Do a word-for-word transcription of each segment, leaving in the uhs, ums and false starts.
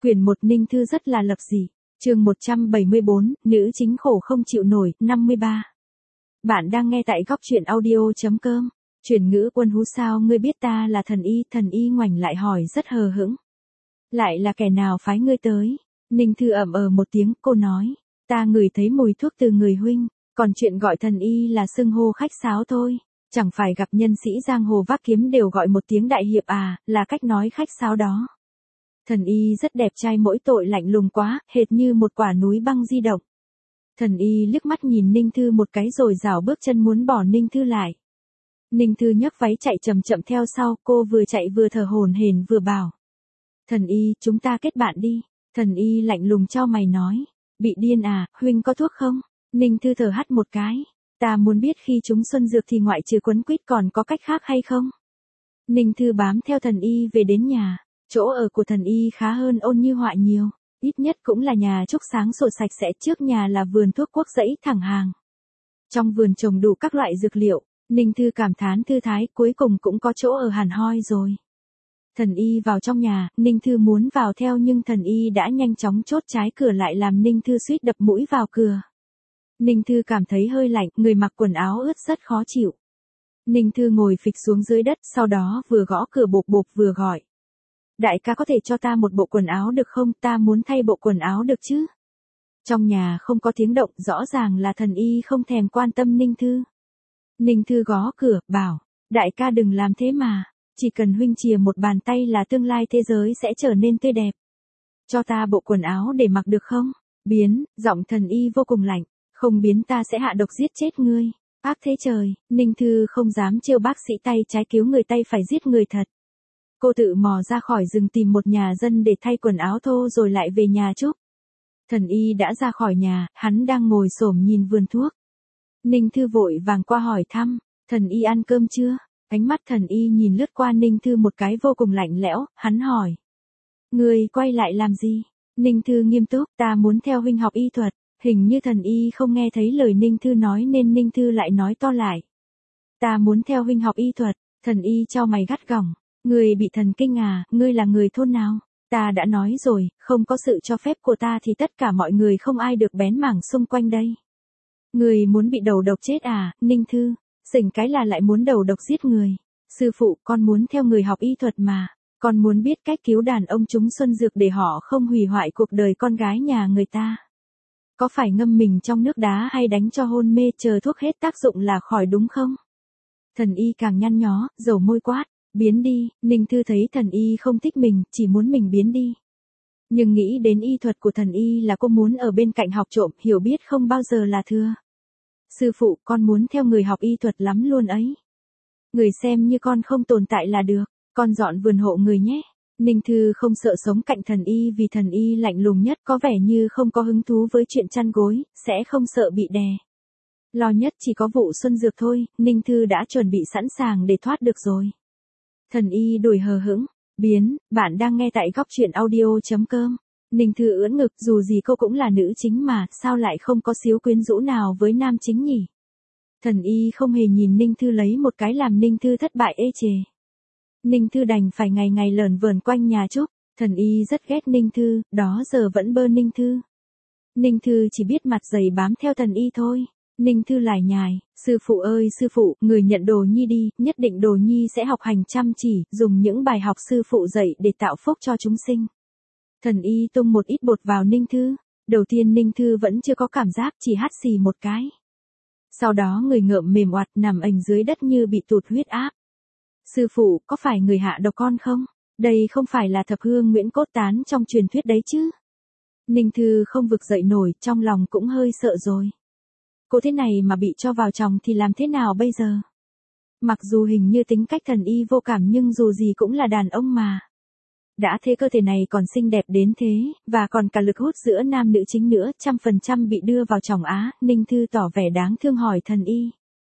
Quyển một Ninh Thư rất là lập dị. Chương một trăm bảy mươi bốn, nữ chính khổ không chịu nổi, năm mươi ba. Bạn đang nghe tại góc truyện audio.com. Chuyển ngữ Quân Hú sao ngươi biết ta là thần y, thần y ngoảnh lại hỏi rất hờ hững. Lại là kẻ nào phái ngươi tới? Ninh Thư ậm ờ một tiếng, cô nói. Ta ngửi thấy mùi thuốc từ người huynh, còn chuyện gọi thần y là xưng hô khách sáo thôi. Chẳng phải gặp nhân sĩ giang hồ vác kiếm đều gọi một tiếng đại hiệp à, là cách nói khách sáo đó. Thần y rất đẹp trai mỗi tội lạnh lùng quá, hệt như một quả núi băng di động. Thần y liếc mắt nhìn Ninh Thư một cái rồi rảo bước chân muốn bỏ Ninh Thư lại. Ninh Thư nhấc váy chạy chậm chậm theo sau, cô vừa chạy vừa thở hổn hển vừa bảo. Thần y, chúng ta kết bạn đi. Thần y lạnh lùng chau mày nói. Bị điên à, huynh có thuốc không? Ninh Thư thở hắt một cái. Ta muốn biết khi chúng xuân dược thì ngoại trừ quấn quýt còn có cách khác hay không? Ninh Thư bám theo thần y về đến nhà. Chỗ ở của thần y khá hơn Ôn Như Họa nhiều, ít nhất cũng là nhà trúc sáng sủa sạch sẽ, trước nhà là vườn thuốc quốc dãy thẳng hàng. Trong vườn trồng đủ các loại dược liệu, Ninh Thư cảm thán thư thái, cuối cùng cũng có chỗ ở hẳn hoi rồi. Thần y vào trong nhà, Ninh Thư muốn vào theo nhưng thần y đã nhanh chóng chốt trái cửa lại làm Ninh Thư suýt đập mũi vào cửa. Ninh Thư cảm thấy hơi lạnh, người mặc quần áo ướt rất khó chịu. Ninh Thư ngồi phịch xuống dưới đất, sau đó vừa gõ cửa bộp bộp vừa gọi. Đại ca có thể cho ta một bộ quần áo được không, ta muốn thay bộ quần áo được chứ? Trong nhà không có tiếng động, rõ ràng là thần y không thèm quan tâm Ninh Thư. Ninh Thư gõ cửa, bảo, đại ca đừng làm thế mà, chỉ cần huynh chìa một bàn tay là tương lai thế giới sẽ trở nên tươi đẹp. Cho ta bộ quần áo để mặc được không? Biến, giọng thần y vô cùng lạnh, không biến ta sẽ hạ độc giết chết ngươi. Ác thế trời, Ninh Thư không dám trêu bác sĩ tay trái cứu người tay phải giết người thật. Cô tự mò ra khỏi rừng tìm một nhà dân để thay quần áo thô rồi lại về nhà Trúc. Thần y đã ra khỏi nhà, hắn đang ngồi xổm nhìn vườn thuốc. Ninh Thư vội vàng qua hỏi thăm, thần y ăn cơm chưa? Ánh mắt thần y nhìn lướt qua Ninh Thư một cái vô cùng lạnh lẽo, hắn hỏi. Người quay lại làm gì? Ninh Thư nghiêm túc, ta muốn theo huynh học y thuật. Hình như thần y không nghe thấy lời Ninh Thư nói nên Ninh Thư lại nói to lại. Ta muốn theo huynh học y thuật, thần y chau mày gắt gỏng. Ngươi bị thần kinh à, ngươi là người thôn nào? Ta đã nói rồi, không có sự cho phép của ta thì tất cả mọi người không ai được bén mảng xung quanh đây. Ngươi muốn bị đầu độc chết à, Ninh Thư? Xỉnh cái là lại muốn đầu độc giết người. Sư phụ, con muốn theo người học y thuật mà. Con muốn biết cách cứu đàn ông chúng xuân dược để họ không hủy hoại cuộc đời con gái nhà người ta. Có phải ngâm mình trong nước đá hay đánh cho hôn mê chờ thuốc hết tác dụng là khỏi đúng không? Thần y càng nhăn nhó, dầu môi quát. Biến đi, Ninh Thư thấy thần y không thích mình, chỉ muốn mình biến đi. Nhưng nghĩ đến y thuật của thần y là cô muốn ở bên cạnh học trộm, hiểu biết không bao giờ là thừa. Sư phụ, con muốn theo người học y thuật lắm luôn ấy. Người xem như con không tồn tại là được, con dọn vườn hộ người nhé. Ninh Thư không sợ sống cạnh thần y vì thần y lạnh lùng nhất, có vẻ như không có hứng thú với chuyện chăn gối, sẽ không sợ bị đè. Lo nhất chỉ có vụ xuân dược thôi, Ninh Thư đã chuẩn bị sẵn sàng để thoát được rồi. Thần y đuổi hờ hững, biến, bạn đang nghe tại góc truyện audio.com. Ninh Thư ưỡn ngực, dù gì cô cũng là nữ chính mà, sao lại không có xíu quyến rũ nào với nam chính nhỉ? Thần y không hề nhìn Ninh Thư lấy một cái làm Ninh Thư thất bại ê chề. Ninh Thư đành phải ngày ngày lởn vởn quanh nhà Trúc, thần y rất ghét Ninh Thư, đó giờ vẫn bơ Ninh Thư. Ninh Thư chỉ biết mặt dày bám theo thần y thôi. Ninh Thư lải nhải, sư phụ ơi sư phụ, người nhận Đồ Nhi đi, nhất định Đồ Nhi sẽ học hành chăm chỉ, dùng những bài học sư phụ dạy để tạo phúc cho chúng sinh. Thần y tung một ít bột vào Ninh Thư, đầu tiên Ninh Thư vẫn chưa có cảm giác, chỉ hắt xì một cái. Sau đó người ngợm mềm oặt nằm ềnh dưới đất như bị tụt huyết áp. Sư phụ, có phải người hạ độc con không? Đây không phải là thập hương Nguyễn Cốt Tán trong truyền thuyết đấy chứ? Ninh Thư không vực dậy nổi, trong lòng cũng hơi sợ rồi. Cô thế này mà bị cho vào chồng thì làm thế nào bây giờ? Mặc dù hình như tính cách thần y vô cảm nhưng dù gì cũng là đàn ông mà. Đã thế cơ thể này còn xinh đẹp đến thế, và còn cả lực hút giữa nam nữ chính nữa, trăm phần trăm bị đưa vào chồng á, Ninh Thư tỏ vẻ đáng thương hỏi thần y.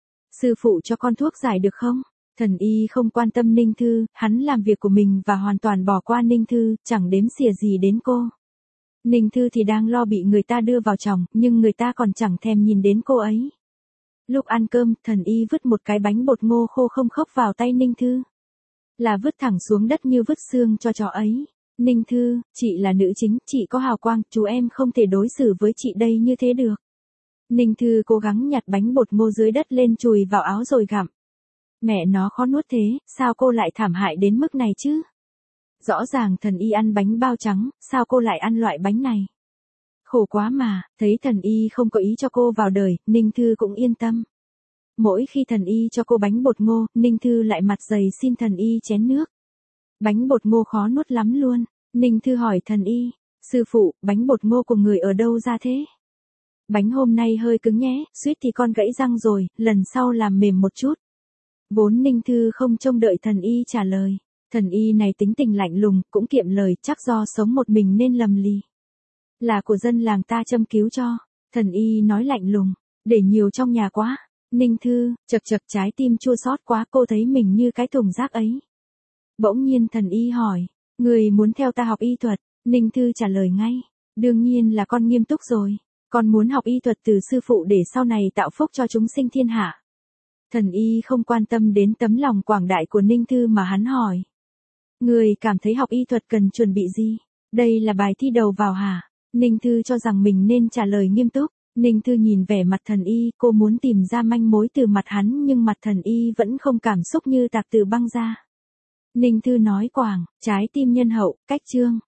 Sư phụ cho con thuốc giải được không? Thần y không quan tâm Ninh Thư, hắn làm việc của mình và hoàn toàn bỏ qua Ninh Thư, chẳng đếm xỉa gì đến cô. Ninh Thư thì đang lo bị người ta đưa vào chồng, nhưng người ta còn chẳng thèm nhìn đến cô ấy. Lúc ăn cơm, thần y vứt một cái bánh bột ngô khô không khốc vào tay Ninh Thư. Là vứt thẳng xuống đất như vứt xương cho chó ấy. Ninh Thư, chị là nữ chính, chị có hào quang, chú em không thể đối xử với chị đây như thế được. Ninh Thư cố gắng nhặt bánh bột ngô dưới đất lên chùi vào áo rồi gặm. Mẹ nó khó nuốt thế, sao cô lại thảm hại đến mức này chứ? Rõ ràng thần y ăn bánh bao trắng, sao cô lại ăn loại bánh này? Khổ quá mà, thấy thần y không có ý cho cô vào đời, Ninh Thư cũng yên tâm. Mỗi khi thần y cho cô bánh bột ngô, Ninh Thư lại mặt dày xin thần y chén nước. Bánh bột ngô khó nuốt lắm luôn. Ninh Thư hỏi thần y, sư phụ, bánh bột ngô của người ở đâu ra thế? Bánh hôm nay hơi cứng nhé, suýt thì con gãy răng rồi, lần sau làm mềm một chút. Vốn Ninh Thư không trông đợi thần y trả lời. Thần y này tính tình lạnh lùng, cũng kiệm lời, chắc do sống một mình nên lầm lì. Là của dân làng ta châm cứu cho. Thần y nói lạnh lùng, để nhiều trong nhà quá. Ninh Thư, chật chật trái tim chua xót quá, cô thấy mình như cái thùng rác ấy. Bỗng nhiên thần y hỏi, người muốn theo ta học y thuật? Ninh Thư trả lời ngay, đương nhiên là con nghiêm túc rồi. Con muốn học y thuật từ sư phụ để sau này tạo phúc cho chúng sinh thiên hạ. Thần y không quan tâm đến tấm lòng quảng đại của Ninh Thư mà hắn hỏi. Người cảm thấy học y thuật cần chuẩn bị gì? Đây là bài thi đầu vào hả? Ninh Thư cho rằng mình nên trả lời nghiêm túc. Ninh Thư nhìn vẻ mặt thần y, cô muốn tìm ra manh mối từ mặt hắn nhưng mặt thần y vẫn không cảm xúc như tạc từ băng ra. Ninh Thư nói quảng, trái tim nhân hậu, cách chương.